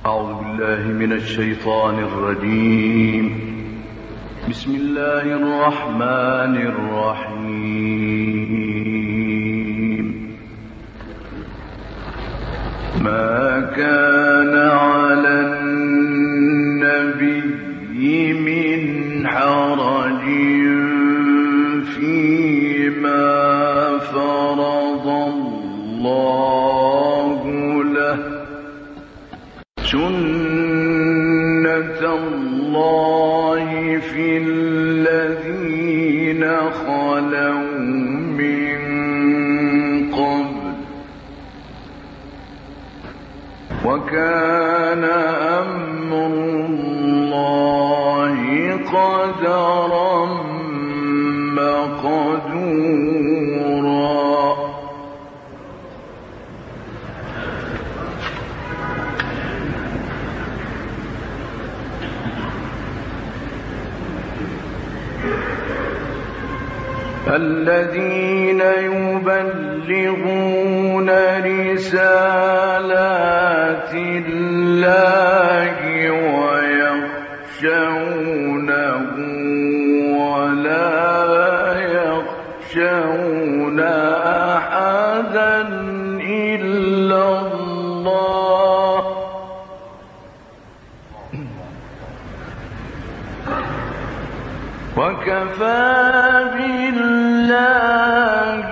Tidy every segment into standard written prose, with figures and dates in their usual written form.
أعوذ بالله من الشيطان الرجيم. بسم الله الرحمن الرحيم. ما كان على النبي من حرج فيما فرض الله له، سنة الله في الذين خلوا من قبل، وكان أمر الله قدرا مقدورا. الذين يبلغون رسالات الله ويخشونه ولا يخشون أحدا إلا الله، وكفى بالله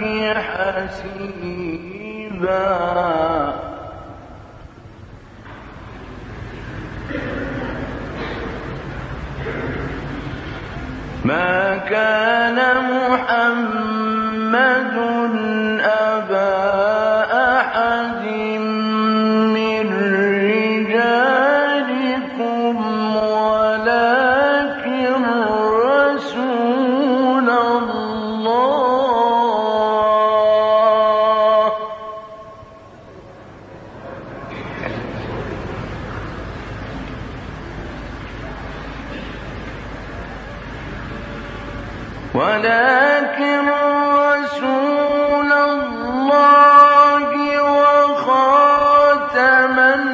حسيبا. ما كان محمد أبا أحد من رجالكم ولكن رسول الله. ولكن رسول الله وخاتم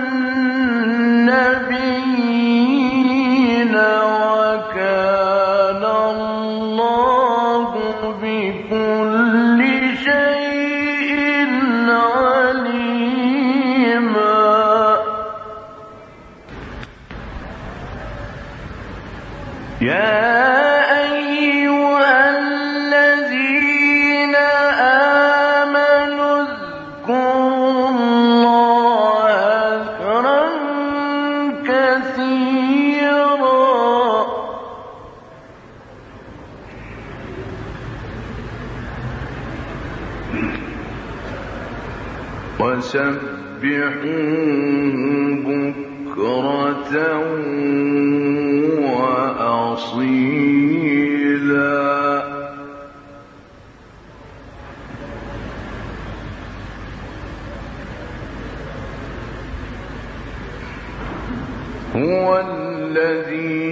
النبيين، وكان الله بكل شيء عليما. يا وسبحوه بكرة وأصيلا. هو الذي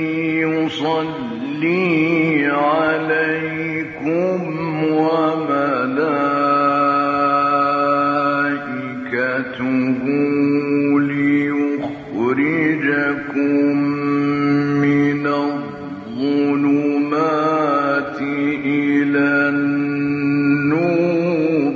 يصلي عليكم وملائكته ليخرجكم من الظلمات إلى النور.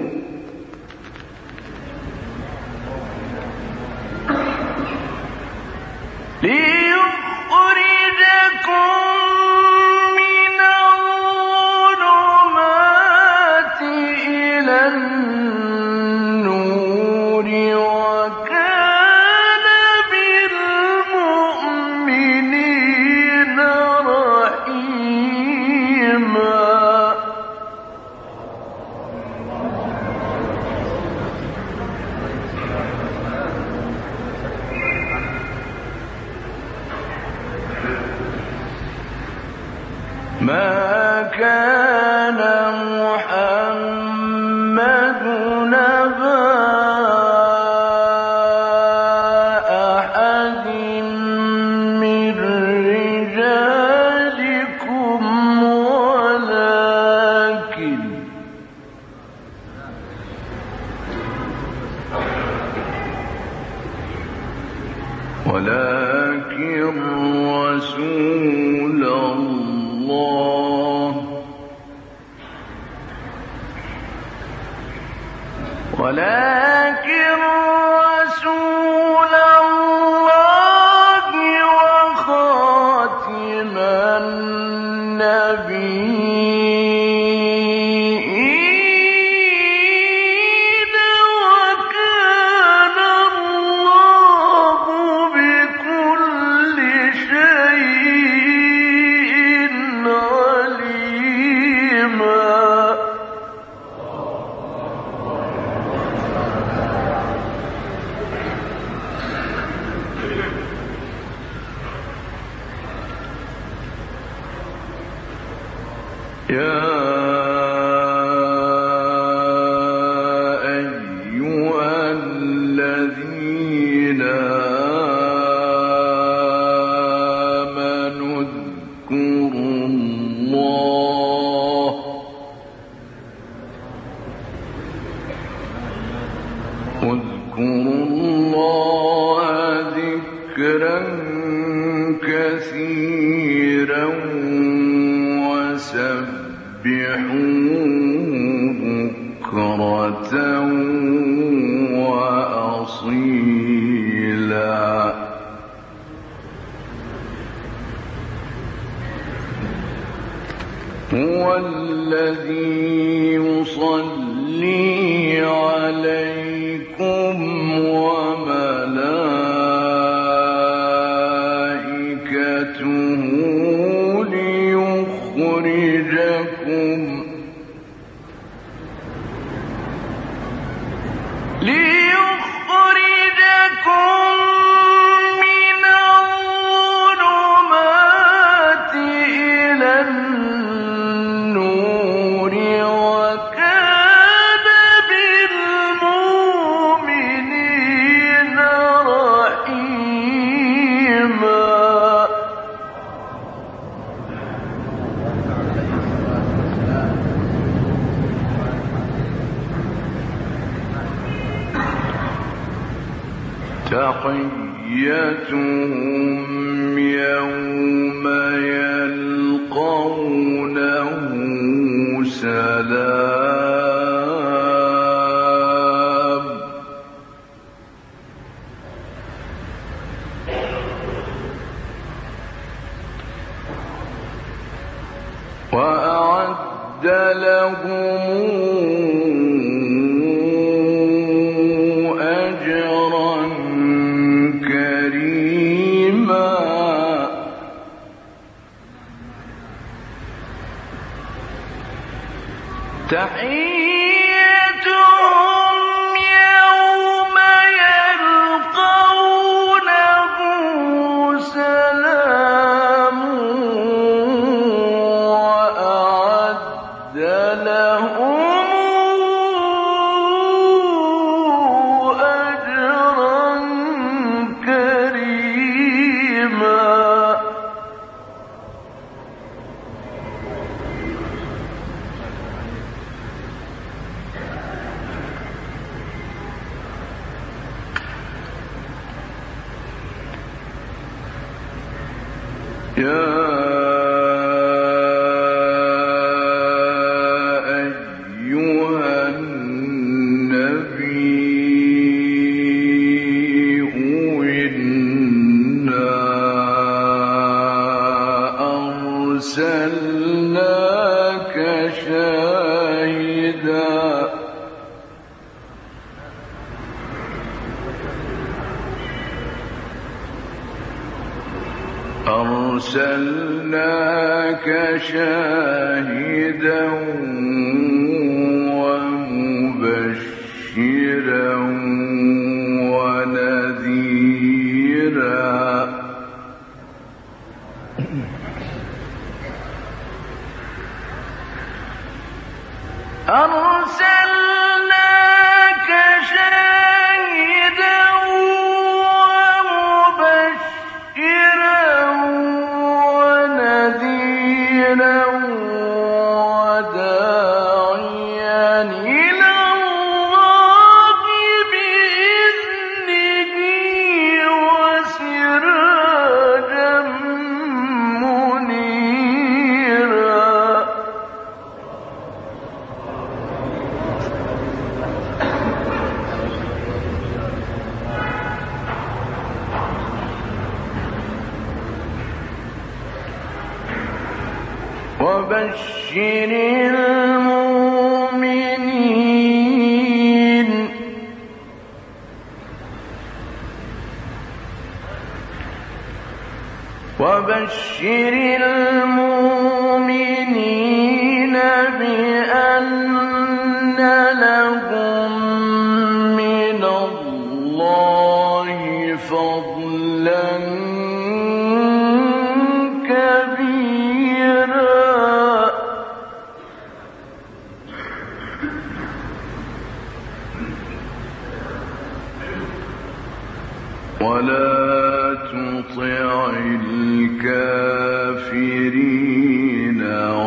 ما كان محمد أبا أحد من رجالكم ولكن رسول الله وخاتم النبيين وكان الله بكل شيء عليما. يا أيها الذين آمنوا اذكروا الله ذكرا كثيرا وسبحوه بكرة وأصيلا. هو الذي يصلي عليكم وملائكته ليخرجكم من الظلمات إلى النور وكان بالمؤمنين رحيما. تحيتهم يوم يلقونه سلام. وأعد لهم تحيتهم يوم يلقونه سلام. وأعد لهم أجرا كريما. يا أيها النبي إنا أرسلناك شاهدا ومبشرا ونذيرا. أرسلناك شاهدا ومبشرا ونذيرا وداعيا إلى الله وبشر المؤمنين بأن لهم من الله فضلا كبيرا ولا تطع الكافرين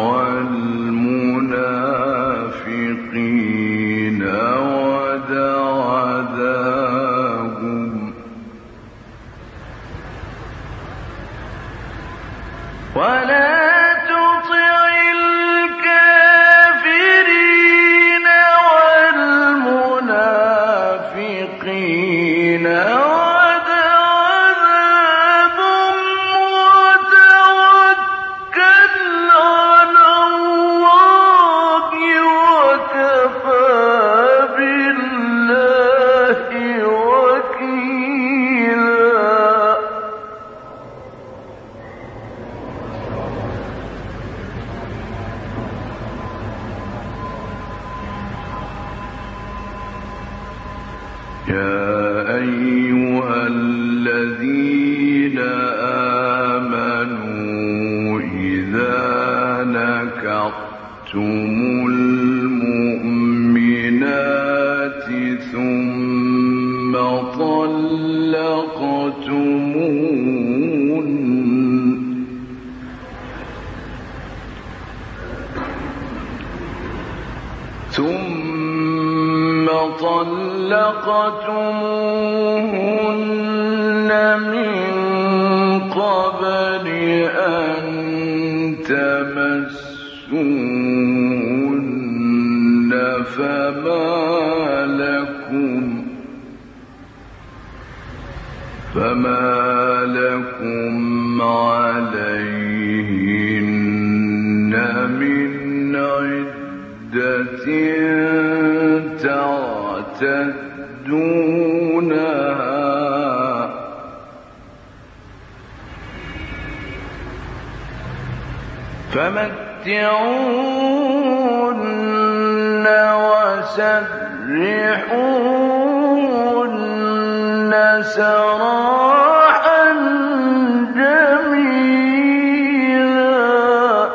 والمنافقين ودع عذابهم يا أيها الذين آمنوا إذا نكحتم المؤمنات ثم طلقتموهن من قبل أن تمسوهن فما لكم عليهن من عدة تعتدونها فمتعوهن وسرحوهن سراحا جميلا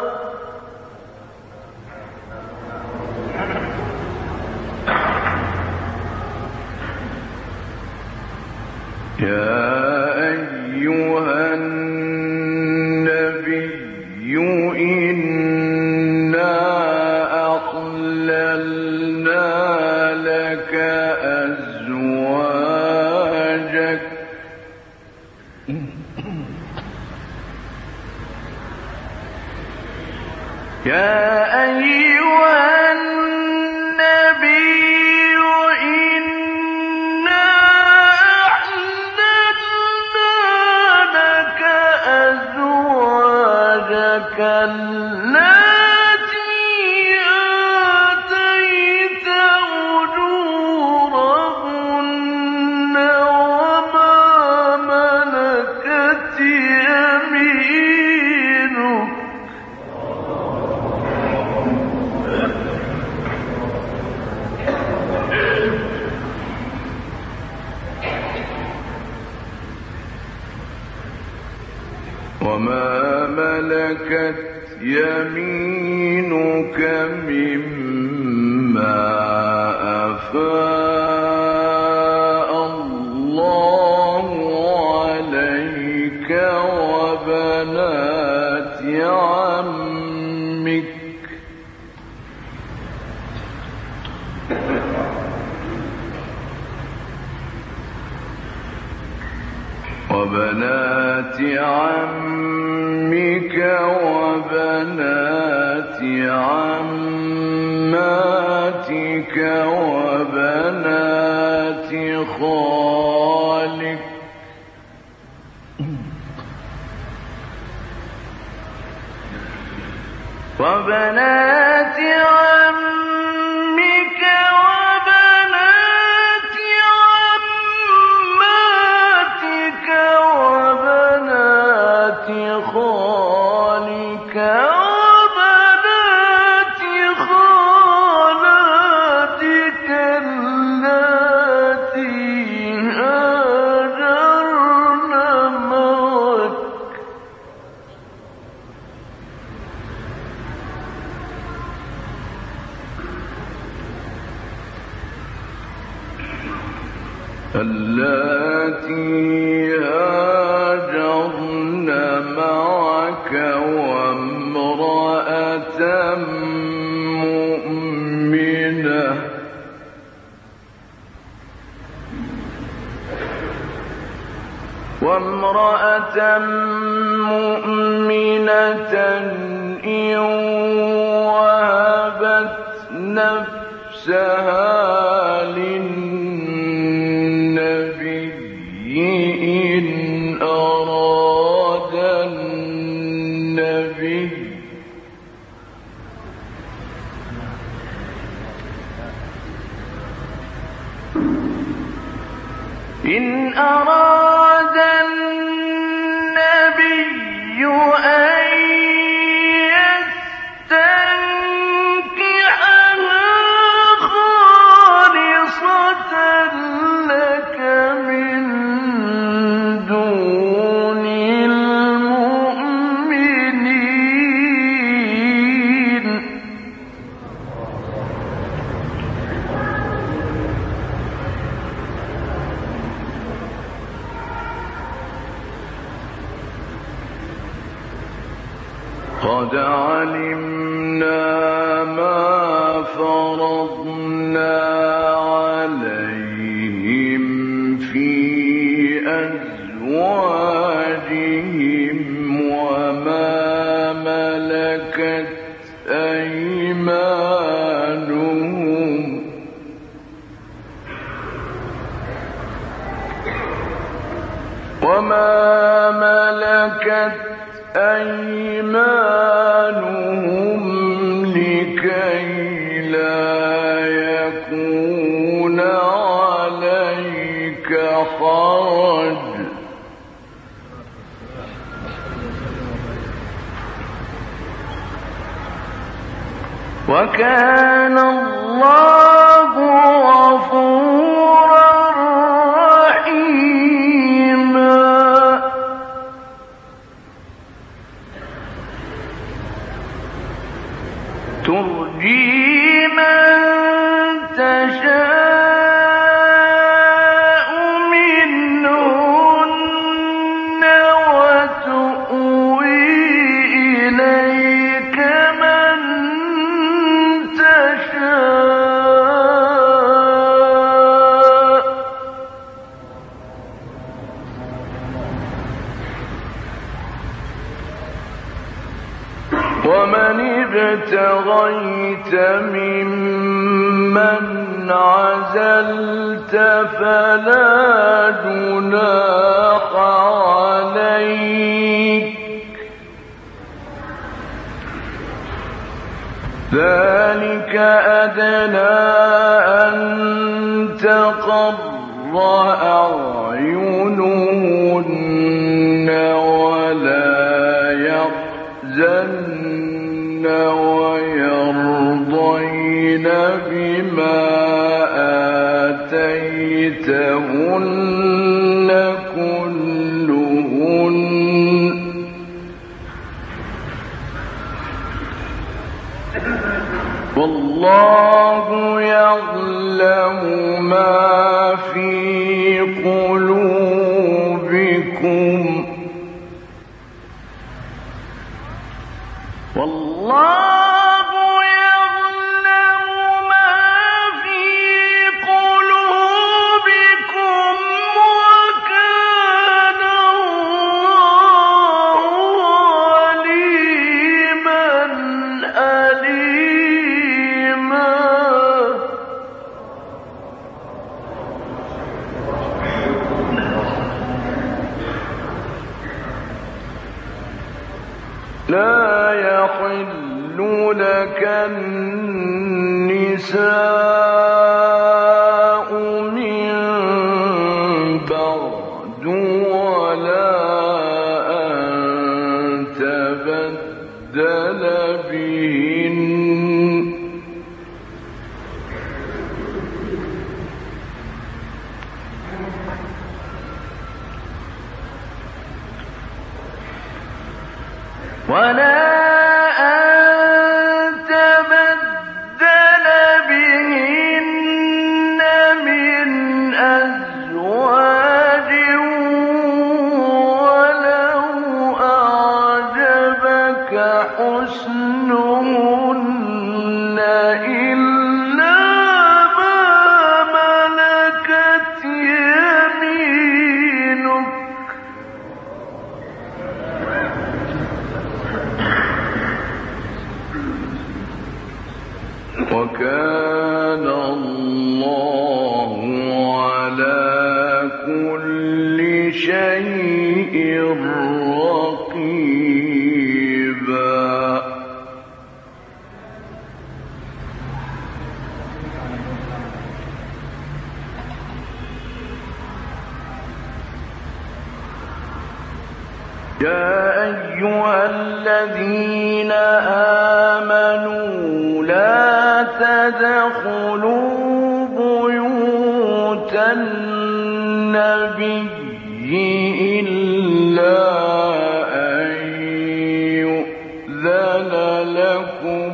يا أيها النبي إنا أحللنا لك أزواجك التي آتيت أجورهن وما ملكت يمينك مما أفاء الله عليك وبنات عمك وبنات عماتك وبنات خالك وبنات عمك وبنات عماتك وبنات خالك وبنات خالاتك اللاتي هاجرن معك وامرأة مؤمنة إن وهبت نفسها للنبي إن أراد النبي أن يستنكحها خالصة لك من دون المؤمنين قد علمنا ما فرضنا عليهم في أزواجهم وما ملكت أيمانهم لكي لا يكون عليك حرج وكان الله غفورا رحيما ترجي من تشاء منهن وتؤوي إليك من تشاء ومن ابتغيت ممن عزلت فلا جناح عليك ذلك أدنى أن تقر أعينهن ولا يحزن ويرضين بما آتيتهن كلهن والله يعلم ما في قلوبكم والله يعلم ما في قلوبكم وكان الله عليما أليما لا يحل يحل لك النساء من بعد ولا أن تبدل بهن من أزواج ولو أعجبك حسنهن إلا ما ملكت يمينك وكان الله على كل شيء رقيبا يا أيها الذين آمنوا لا تدخلوا بيوت النبي إلا أن يؤذن لكم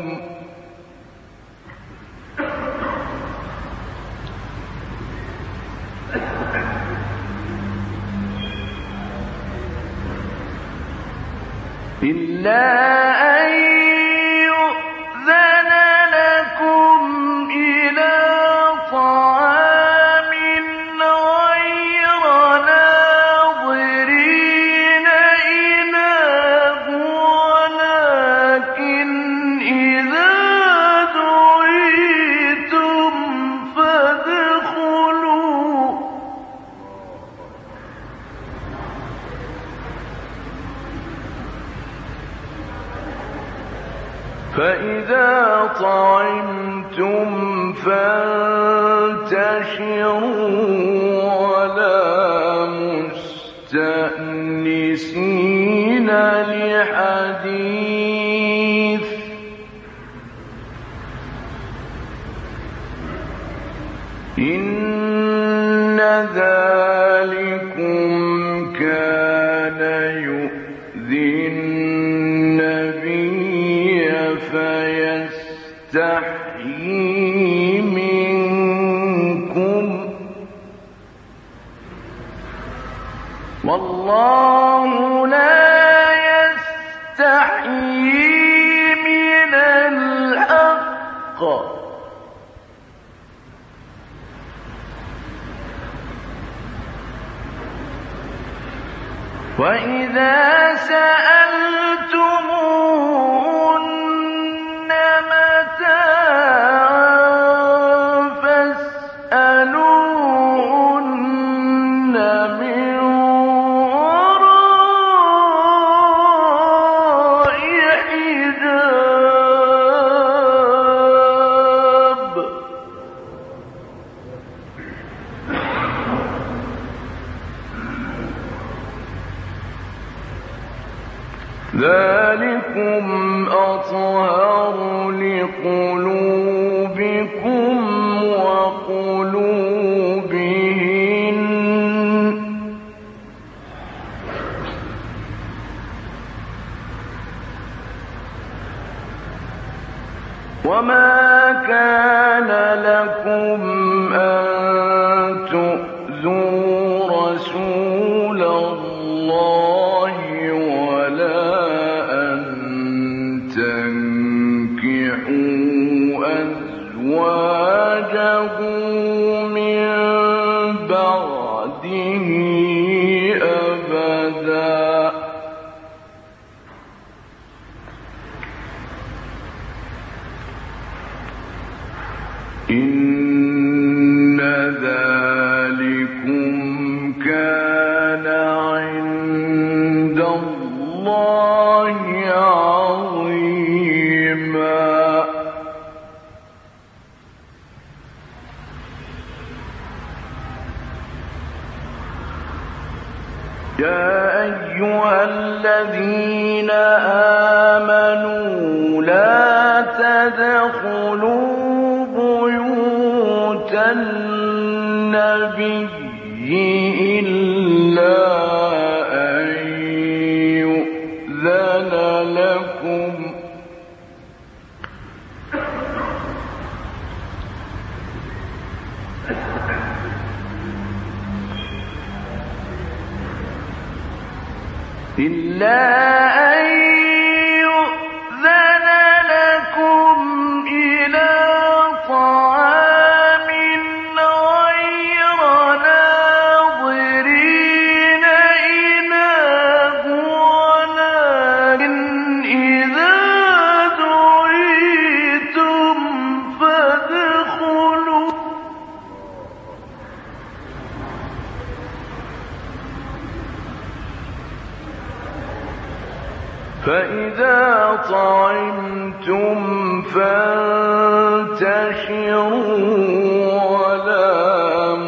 إلى طعام غير ناظرين إناه ولكن إذا دعيتم فادخلوا فإذا طعمتم فانتشروا ولا مستأنسين لحديث إن ذلكم كان يؤذي النبي فيستحيي منكم والله لا يستحيي من الحق وإذا سألتموهن متاعا فاسألوهن من وراء حجاب ذلكم أطهر لقلوبكم وقلوبهن وما كان لكم أن تؤذوا رسول الله ولا أن تنكحوا أزواجه من بعده أبدا إن ذلكم كان عند يا أيها الذين آمنوا لا تدخلوا بيوت النبي إلا أن يؤذن لكم إلى طعام غير ناظرين إناه ولكن إذا دعيتم فادخلوا فإذا طعمتم فانتشروا ولا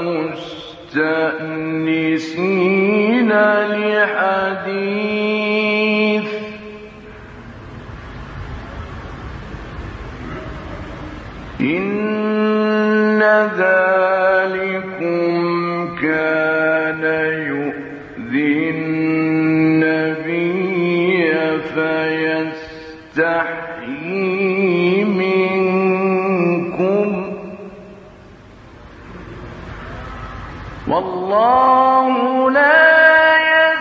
مستأنسين لحديث إن ذلكم كان يؤذي فيستحيي منكم والله لا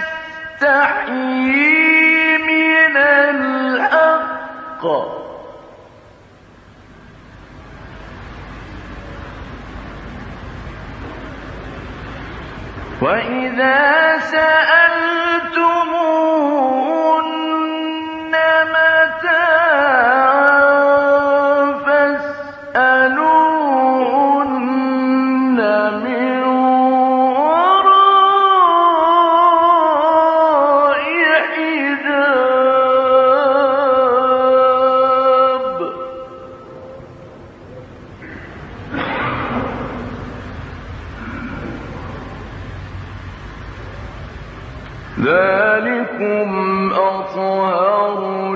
يستحيي من الحق وإذا سألتموهن متاعا فاسألوهن من وراء حجاب ذلكم أطهر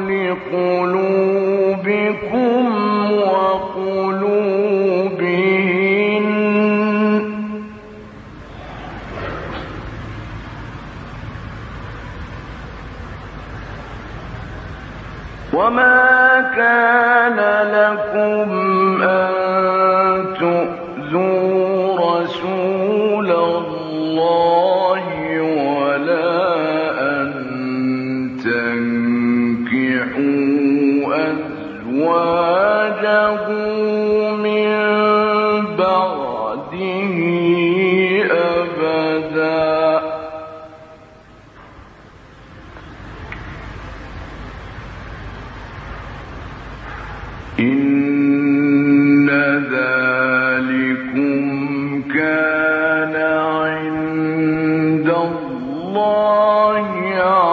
لقلوبكم وقلوبهن وما كان لكم أن تؤذوا رسول الله ولا أن تنكحوا أزواجه من بعده أبدا إن ذلكم كان عند الله